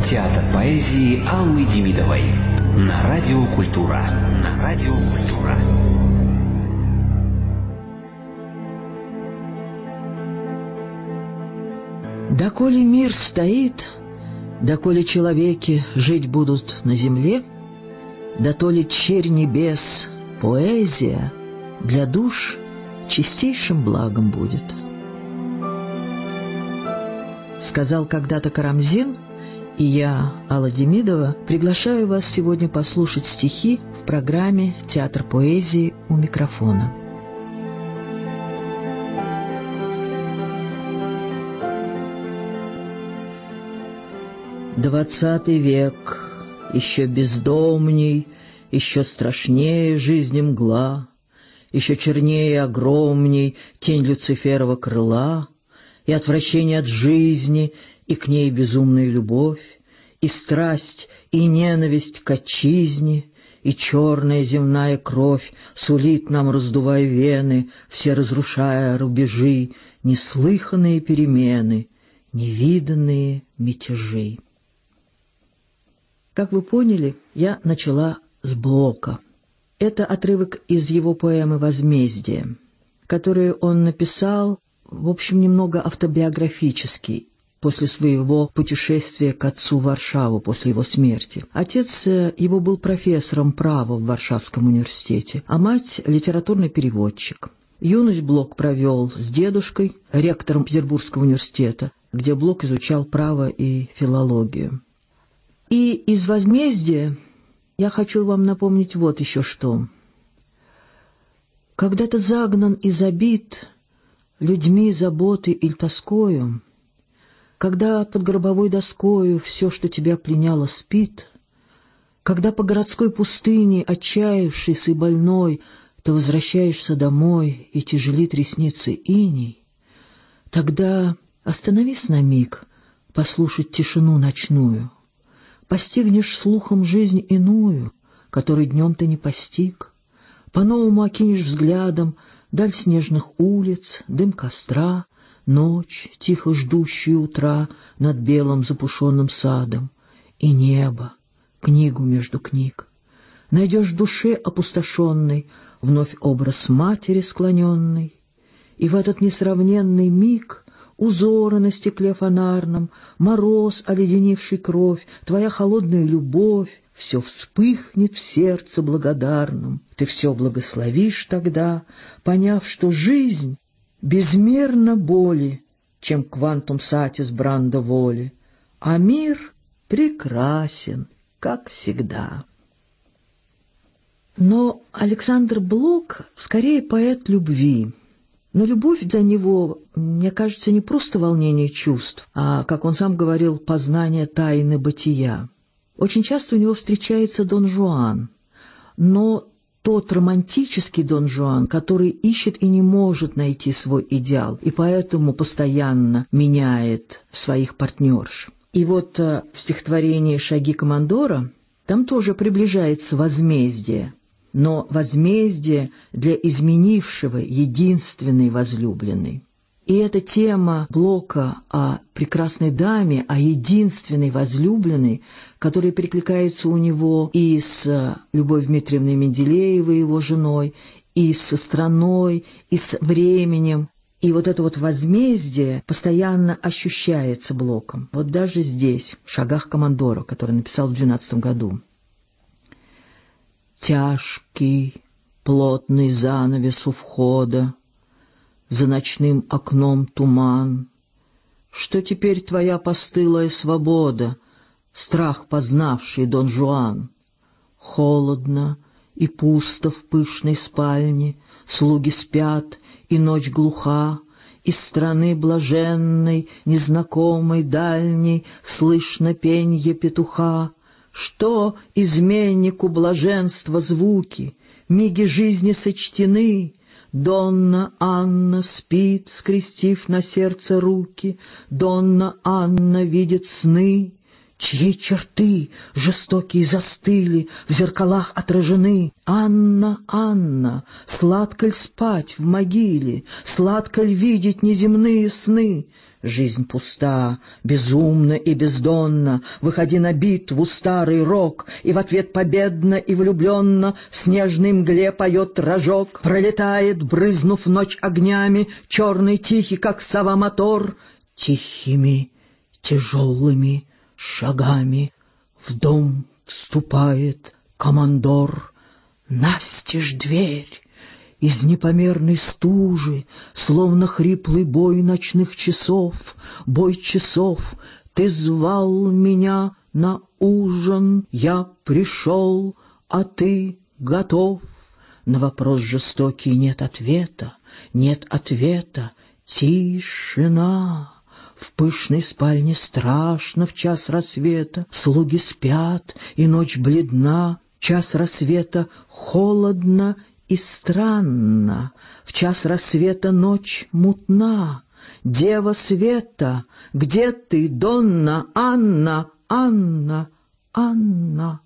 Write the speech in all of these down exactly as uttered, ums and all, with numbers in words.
Театр поэзии Аллы Демидовой на Радио Культура. На Радио Культура. Доколе мир стоит, доколе человеки жить будут на земле, дотоле черь небес, поэзия для душ чистейшим благом будет. Сказал когда-то Карамзин, и я, Алла Демидова, приглашаю вас сегодня послушать стихи в программе «Театр поэзии» у микрофона. Двадцатый век, еще бездомней, еще страшнее жизни мгла, еще чернее и огромней тень Люциферова крыла, и отвращение от жизни, и к ней безумная любовь, и страсть, и ненависть к отчизне, и черная земная кровь сулит нам, раздувая вены, все разрушая рубежи, неслыханные перемены, невиданные мятежи. Как вы поняли, я начала с Блока. Это отрывок из его поэмы «Возмездие», которую он написал, в общем, немного автобиографический, после своего путешествия к отцу в Варшаву после его смерти. Отец его был профессором права в Варшавском университете, а мать — литературный переводчик. Юность Блок провел с дедушкой, ректором Петербургского университета, где Блок изучал право и филологию. И из «Возмездия» я хочу вам напомнить вот еще что. Когда ты загнан и забит людьми, заботой или тоскою, когда под гробовой доскою все, что тебя пленяло, спит, когда по городской пустыне, отчаявшийся и больной, ты возвращаешься домой, и тяжелит ресницы иней, тогда остановись на миг послушать тишину ночную, постигнешь слухом жизнь иную, которой днем ты не постиг, по-новому окинешь взглядом даль снежных улиц, дым костра, ночь, тихо ждущая утра над белым запушенным садом, и небо, книгу между книг. Найдешь в душе опустошенной вновь образ матери склоненной, и в этот несравненный миг узоры на стекле фонарном, мороз, оледенивший кровь, твоя холодная любовь, все вспыхнет в сердце благодарном. Ты все благословишь тогда, поняв, что жизнь безмерно боли, чем квантум сатис бранда воли, а мир прекрасен, как всегда. Но Александр Блок скорее поэт любви. Но любовь для него, мне кажется, не просто волнение чувств, а, как он сам говорил, познание тайны бытия. Очень часто у него встречается Дон Жуан, но тот романтический Дон Жуан, который ищет и не может найти свой идеал, и поэтому постоянно меняет своих партнерш. И вот в стихотворении «Шаги командора» там тоже приближается возмездие, но возмездие для изменившего единственной возлюбленной. И эта тема Блока о прекрасной даме, о единственной возлюбленной, которая перекликается у него и с Любовью Дмитриевной Менделеевой, его женой, и со страной, и с временем. И вот это вот возмездие постоянно ощущается Блоком. Вот даже здесь, в «Шагах командора», который написал в двенадцатом году. Тяжкий, плотный занавес у входа, за ночным окном туман. Что теперь твоя постылая свобода, страх познавший Дон Жуан? Холодно и пусто в пышной спальне, слуги спят, и ночь глуха, из страны блаженной, незнакомой, дальней, слышно пенье петуха. Что изменнику блаженства звуки, миги жизни сочтены? Донна Анна спит, скрестив на сердце руки, Донна Анна видит сны, чьи черты жестокие застыли, в зеркалах отражены. Анна, Анна, сладко ль спать в могиле, сладко ль видеть неземные сны? жизнь пуста, безумна и бездонна. Выходи на битву, старый рок, и в ответ победно и влюбленно в снежной мгле поет рожок. Пролетает, брызнув ночь огнями, черный тихий, как сова мотор. Тихими, тяжелыми шагами в дом вступает командор. Настежь дверь, из непомерной стужи, словно хриплый бой ночных часов, бой часов, ты звал меня на ужин, я пришел, а ты готов. На вопрос жестокий нет ответа, нет ответа, тишина. В пышной спальне страшно в час рассвета, слуги спят, и ночь бледна. Час рассвета холодно и странно, в час рассвета ночь мутна. Дева света, где ты, Донна Анна, Анна, Анна?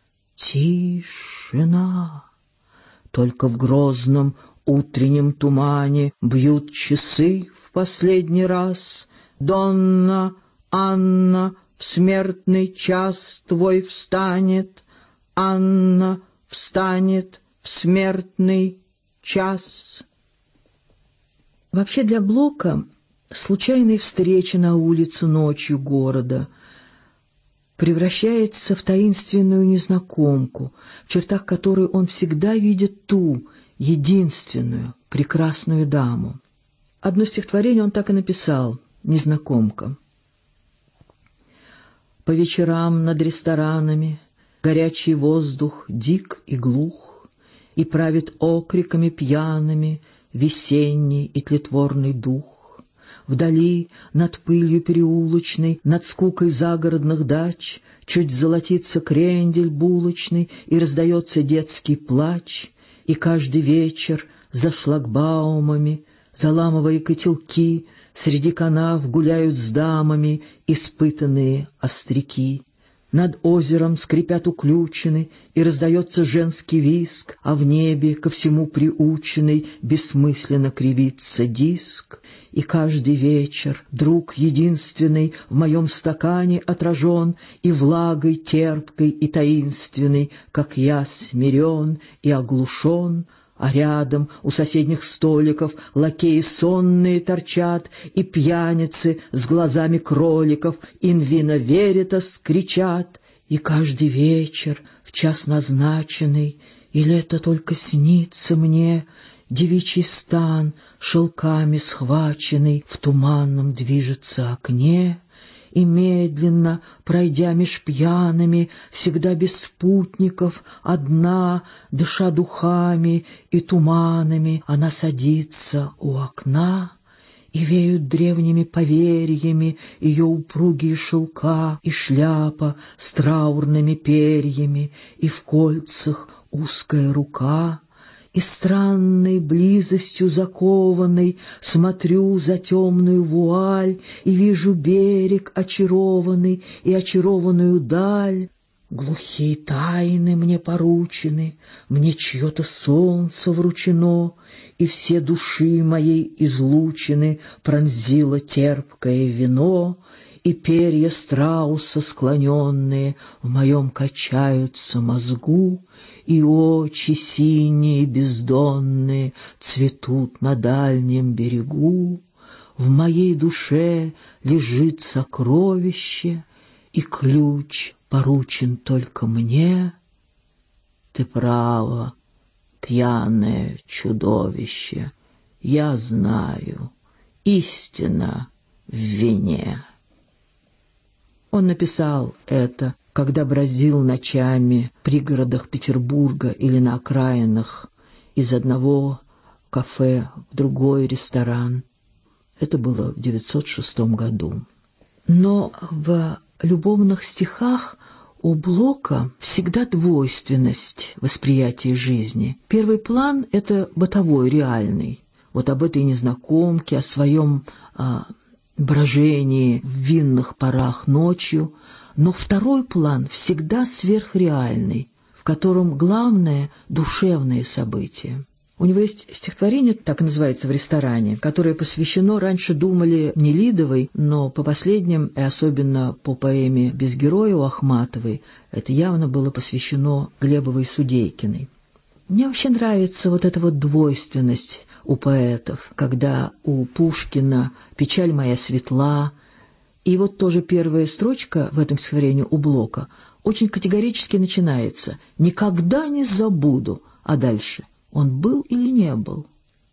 Тишина. Только в грозном утреннем тумане бьют часы в последний раз. Донна Анна, в смертный час твой встанет, Анна встанет в смертный час. Вообще для Блока случайная встреча на улице ночью города превращается в таинственную незнакомку, в чертах которой он всегда видит ту, единственную, прекрасную даму. Одно стихотворение он так и написал «Незнакомка». По вечерам над ресторанами горячий воздух дик и глух, и правит окриками пьяными весенний и тлетворный дух. Вдали, над пылью переулочной, над скукой загородных дач, чуть золотится крендель булочный, и раздается детский плач, и каждый вечер за шлагбаумами, заламывая котелки, среди канав гуляют с дамами испытанные остряки. Над озером скрипят уключены, и раздается женский визг, а в небе, ко всему приученный, бессмысленно кривится диск. И каждый вечер друг единственный в моем стакане отражен, и влагой терпкой и таинственной, как я смирен и оглушен. А рядом у соседних столиков лакеи сонные торчат, и пьяницы с глазами кроликов «In vino veritas» кричат. И каждый вечер в час назначенный, или это только снится мне, девичий стан, шелками схваченный, в туманном движется окне. И медленно, пройдя меж пьяными, всегда без спутников, одна, дыша духами и туманами, она садится у окна, и веют древними поверьями ее упругие шелка и шляпа с траурными перьями, и в кольцах узкая рука. И странной близостью закованной смотрю за темную вуаль и вижу берег очарованный и очарованную даль. Глухие тайны мне поручены, мне чье-то солнце вручено, и все души моей излучины пронзило терпкое вино, и перья страуса склоненные в моем качаются мозгу, и очи синие бездонные цветут на дальнем берегу. В моей душе лежит сокровище, и ключ поручен только мне. Ты права, пьяное чудовище, я знаю, истина в вине. Он написал это, когда бродил ночами в пригородах Петербурга или на окраинах, из одного кафе в другой ресторан. Это было в девятьсот шестом году. Но в любовных стихах у Блока всегда двойственность восприятия жизни. Первый план — это бытовой, реальный. Вот об этой незнакомке, о своем а, брожении в винных парах ночью. Но второй план всегда сверхреальный, в котором главное — душевные события. У него есть стихотворение, так и называется, «В ресторане», которое посвящено, раньше думали, Нелидовой, но по последним, и особенно по поэме «Без героя» у Ахматовой, это явно было посвящено Глебовой Судейкиной. Мне вообще нравится вот эта вот двойственность у поэтов, когда у Пушкина «Печаль моя светла», и вот тоже первая строчка в этом стихотворении у Блока очень категорически начинается «Никогда не забуду», а дальше «Он был или не был?»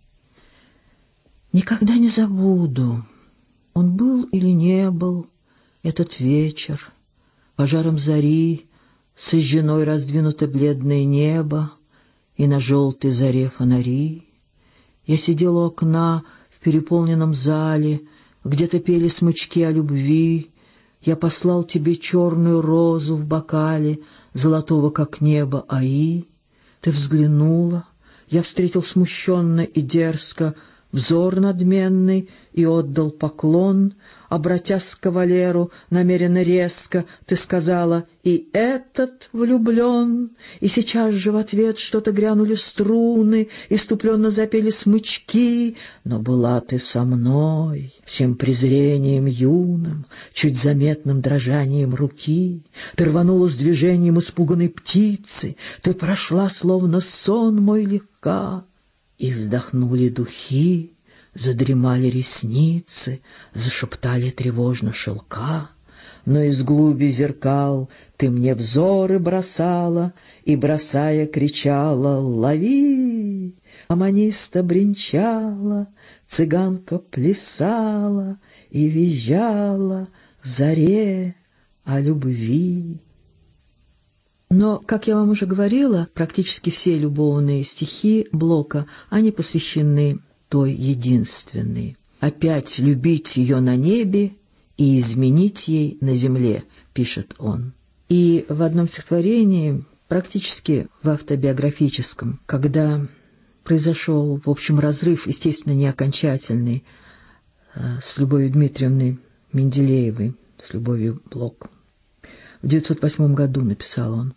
Никогда не забуду, он был или не был, этот вечер, пожаром зари, сожженой раздвинуто бледное небо, и на желтой заре фонари. Я сидел у окна в переполненном зале, где-то пели смычки о любви. Я послал тебе черную розу в бокале, золотого, как небо, аи. Ты взглянула, я встретил смущенно и дерзко взор надменный и отдал поклон. Обратясь к кавалеру намеренно резко, ты сказала: «И этот влюблен». И сейчас же в ответ что-то грянули струны, иступленно запели смычки. Но была ты со мной, всем презрением юным, чуть заметным дрожанием руки. Ты рванула с движением испуганной птицы, ты прошла, словно сон мой, легка. И вздохнули духи, задремали ресницы, зашептали тревожно шелка. Но из глуби зеркал ты мне взоры бросала и, бросая, кричала: «Лови!» Аманиста бренчала, цыганка плясала и визжала в заре о любви. Но, как я вам уже говорила, практически все любовные стихи Блока, они посвящены той единственной. «Опять любить ее на небе и изменить ей на земле», пишет он. И в одном стихотворении, практически в автобиографическом, когда произошел, в общем, разрыв, естественно, не окончательный, с Любовью Дмитриевной Менделеевой, с Любовью Блок, в девятьсот восьмом году написал он: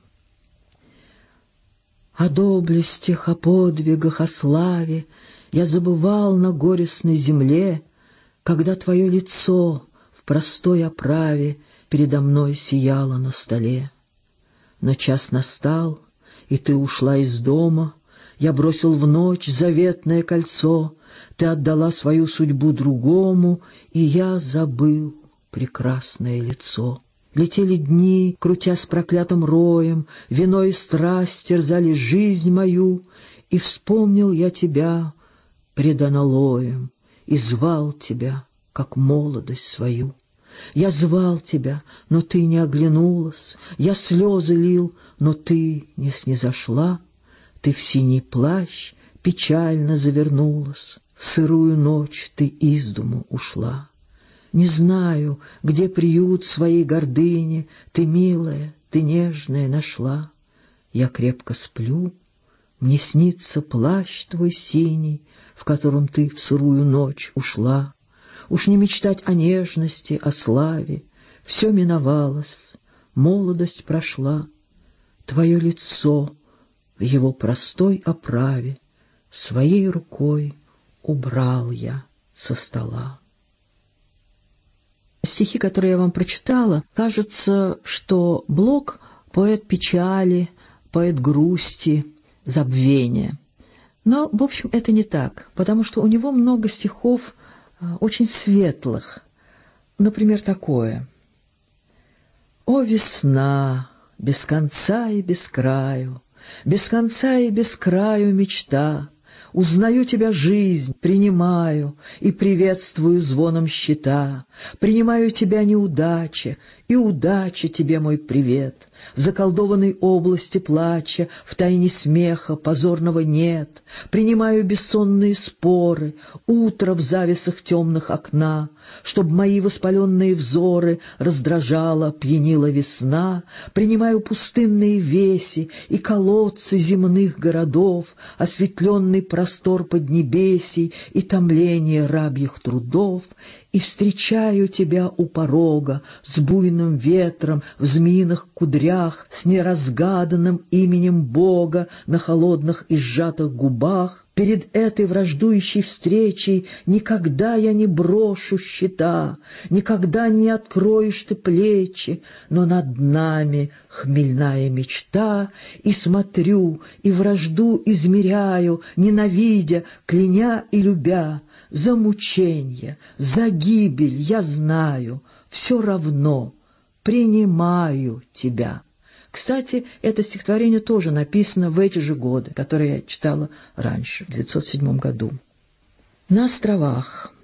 «О доблестях, о подвигах, о славе я забывал на горестной земле, когда твое лицо в простой оправе передо мной сияло на столе. Но час настал, и ты ушла из дома, я бросил в ночь заветное кольцо, ты отдала свою судьбу другому, и я забыл прекрасное лицо. Летели дни, крутясь проклятым роем, вино и страсть терзали жизнь мою, и вспомнил я тебя пред аналоем, и звал тебя, как молодость свою. Я звал тебя, но ты не оглянулась, я слезы лил, но ты не снизошла. Ты в синий плащ печально завернулась, в сырую ночь ты из дому ушла. Не знаю, где приют своей гордыни ты, милая, ты нежная, нашла. Я крепко сплю, мне снится плащ твой синий, в котором ты в сырую ночь ушла. Уж не мечтать о нежности, о славе, все миновалось, молодость прошла. Твое лицо в его простой оправе своей рукой убрал я со стола. Стихи, которые я вам прочитала, кажется, что Блок — поэт печали, поэт грусти, забвения. Но, в общем, это не так, потому что у него много стихов очень светлых. Например, такое: «О, весна, без конца и без краю, без конца и без краю мечта, узнаю тебя, жизнь, принимаю и приветствую звоном щита. Принимаю тебя, неудача, и удача тебе мой привет. В заколдованной области плача, в тайне смеха позорного нет. Принимаю бессонные споры, утро в завесах темных окна, чтоб мои воспаленные взоры раздражала, пьянила весна. Принимаю пустынные веси и колодцы земных городов, осветленный простор поднебесий и томление рабьих трудов. и встречаю тебя у порога с буйным ветром в змеиных кудрях, с неразгаданным именем Бога на холодных и сжатых губах. Перед этой враждующей встречей никогда я не брошу щита, никогда не откроешь ты плечи, но над нами хмельная мечта, и смотрю, и вражду измеряю, ненавидя, кляня и любя. За мученье, за гибель я знаю, все равно принимаю тебя. Кстати, это стихотворение тоже написано в эти же годы, которые я читала раньше, в девятьсот седьмом году. На островах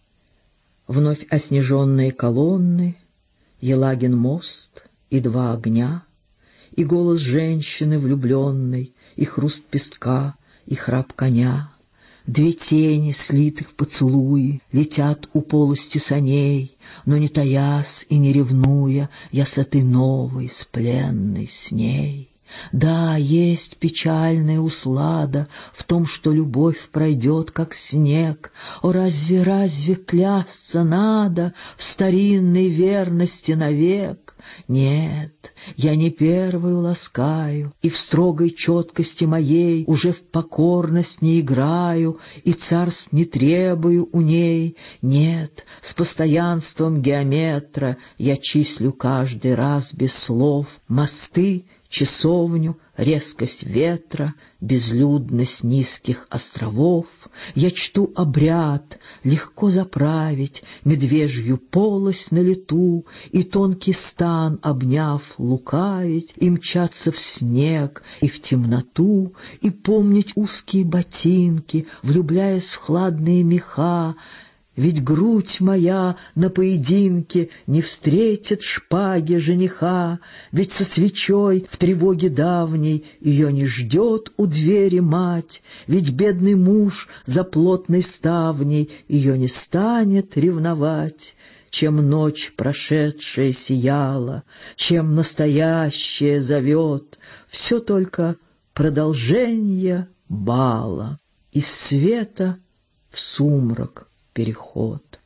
вновь оснеженные колонны, Елагин мост и два огня, и голос женщины влюбленной, и хруст песка, и храп коня. Две тени, слитых в поцелуи, летят у полости саней, но не таясь и не ревнуя, я с этой новой, с пленной, с ней. Да, есть печальная услада в том, что любовь пройдет, как снег. О, разве, разве клясться надо в старинной верности навек? Нет, я не первую ласкаю, и в строгой четкости моей уже в покорность не играю, и царств не требую у ней. Нет, с постоянством геометра я числю каждый раз без слов мосты, часовню, резкость ветра, безлюдность низких островов. Я чту обряд, легко заправить медвежью полость на лету, и тонкий стан, обняв, лукавить, и мчаться в снег и в темноту, и помнить узкие ботинки, влюбляясь в хладные меха. Ведь грудь моя на поединке не встретит шпаги жениха, ведь со свечой в тревоге давней ее не ждет у двери мать, ведь бедный муж за плотной ставней ее не станет ревновать. Чем ночь прошедшая сияла, чем настоящее зовет, все только продолжение бала, из света в сумрак переход.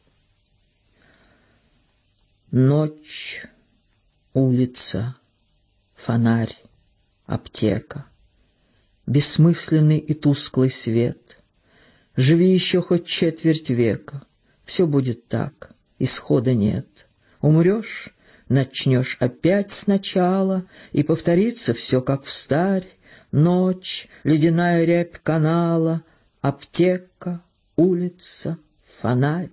Ночь, улица, фонарь, аптека, бессмысленный и тусклый свет. Живи еще хоть четверть века, все будет так, исхода нет. Умрешь, начнешь опять сначала, и повторится все как встарь. Ночь, ледяная рябь канала, аптека, улица, фонарь.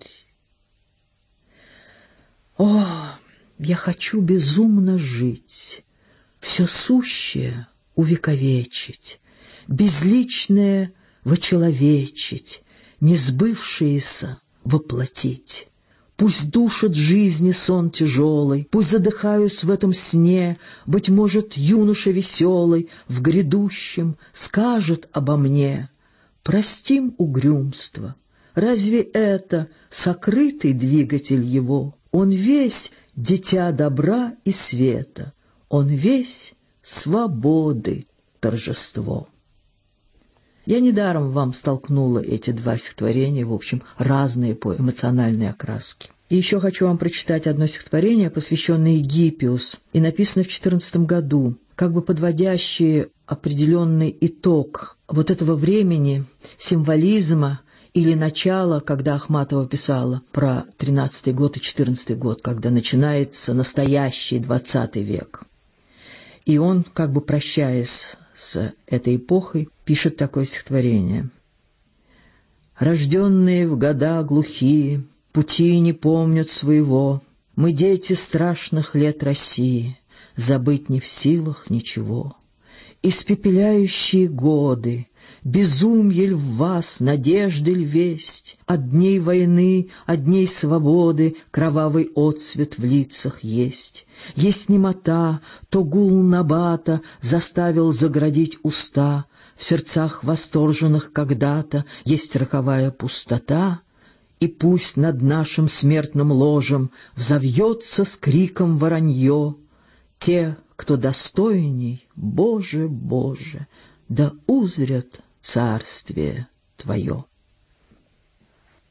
О, я хочу безумно жить, все сущее увековечить, безличное вочеловечить, несбывшееся воплотить. Пусть душит жизни сон тяжелый, пусть задыхаюсь в этом сне, быть может, юноша веселый в грядущем скажет обо мне: простим угрюмство. Разве это сокрытый двигатель его? Он весь дитя добра и света, он весь свободы торжество. Я недаром вам столкнула эти два стихотворения, в общем, разные по эмоциональной окраске. И еще хочу вам прочитать одно стихотворение, посвященное Гиппиус, и написано в четырнадцатом году, как бы подводящее определенный итог вот этого времени, символизма или начала, когда Ахматова писала про тринадцатый год и четырнадцатый год, когда начинается настоящий двадцатый век. И он, как бы прощаясь с этой эпохой, пишет такое стихотворение. «Рожденные в года глухие, пути не помнят своего, мы дети страшных лет России, забыть не в силах ничего. Испепеляющие годы, безумье ль в вас, надежды ль весть, от дней войны, от дней свободы кровавый отсвет в лицах есть. Есть немота, то гул набата заставил заградить уста, в сердцах восторженных когда-то есть роковая пустота, и пусть над нашим смертным ложем взовьется с криком воронье. Те, кто достойней, Боже, Боже, да узрят царствие Твое».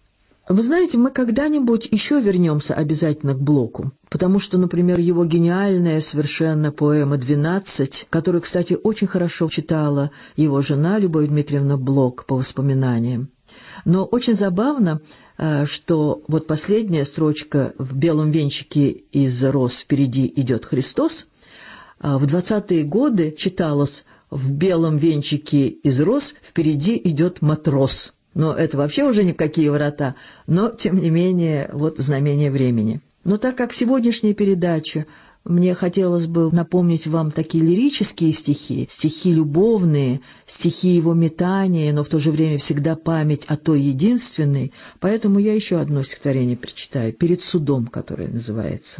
Вы знаете, мы когда-нибудь еще вернемся обязательно к Блоку, потому что, например, его гениальная совершенно поэма «двенадцать», которую, кстати, очень хорошо читала его жена Любовь Дмитриевна Блок по воспоминаниям. Но очень забавно, что вот последняя строчка «В белом венчике из роз впереди идет Христос» в двадцатые годы читалось «В белом венчике из роз впереди идет матрос». Но это вообще уже никакие врата, но, тем не менее, вот знамение времени. Но так как сегодняшняя передача, мне хотелось бы напомнить вам такие лирические стихи, стихи любовные, стихи его метания, но в то же время всегда память о той единственной, поэтому я еще одно стихотворение прочитаю, «Перед судом», которое называется.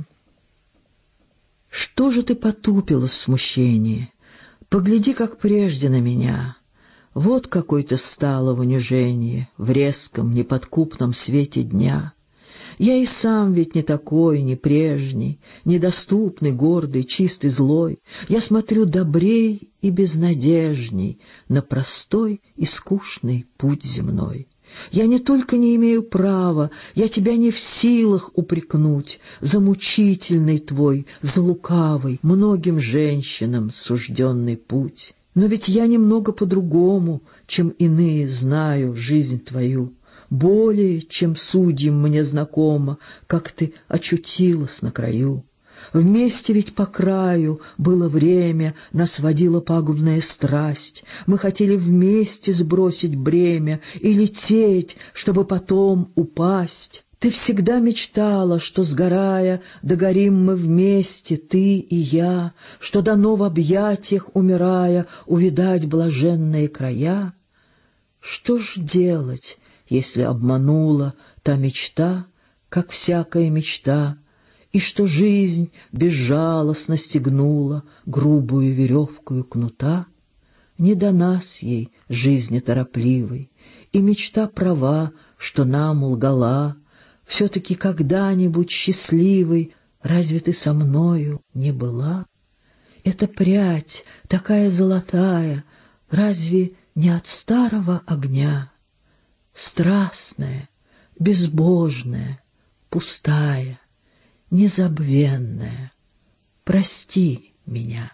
«Что же ты потупилась в смущении? Погляди, как прежде на меня». Вот какой ты стала в унижении, в резком, неподкупном свете дня. Я и сам ведь не такой, не прежний, недоступный, гордый, чистый, злой. Я смотрю добрей и безнадежней на простой и скучный путь земной. Я не только не имею права, я тебя не в силах упрекнуть за мучительный твой, за лукавый, многим женщинам сужденный путь. Но ведь я немного по-другому, чем иные, знаю жизнь твою. Более, чем судьям мне знакомо, как ты очутилась на краю. Вместе ведь по краю было время, нас водила пагубная страсть. Мы хотели вместе сбросить бремя и лететь, чтобы потом упасть. Ты всегда мечтала, что, сгорая, догорим мы вместе, ты и я, что дано в объятиях, умирая, увидать блаженные края. Что ж делать, если обманула та мечта, как всякая мечта, и что жизнь безжалостно стегнула грубую веревкою кнута? Не до нас ей жизни торопливой, и мечта права, что нам лгала. Все-таки когда-нибудь счастливой разве ты со мною не была? Эта прядь такая золотая, разве не от старого огня? Страстная, безбожная, пустая, незабвенная, прости меня.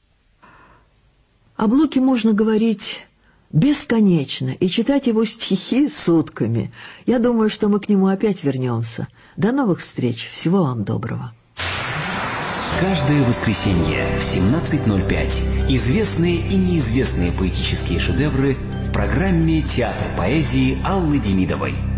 О Блоке можно говорить бесконечно и читать его стихи сутками. Я думаю, что мы к нему опять вернемся. До новых встреч. Всего вам доброго. Каждое воскресенье в семнадцать ноль пять известные и неизвестные поэтические шедевры в программе «Театр поэзии» Аллы Демидовой.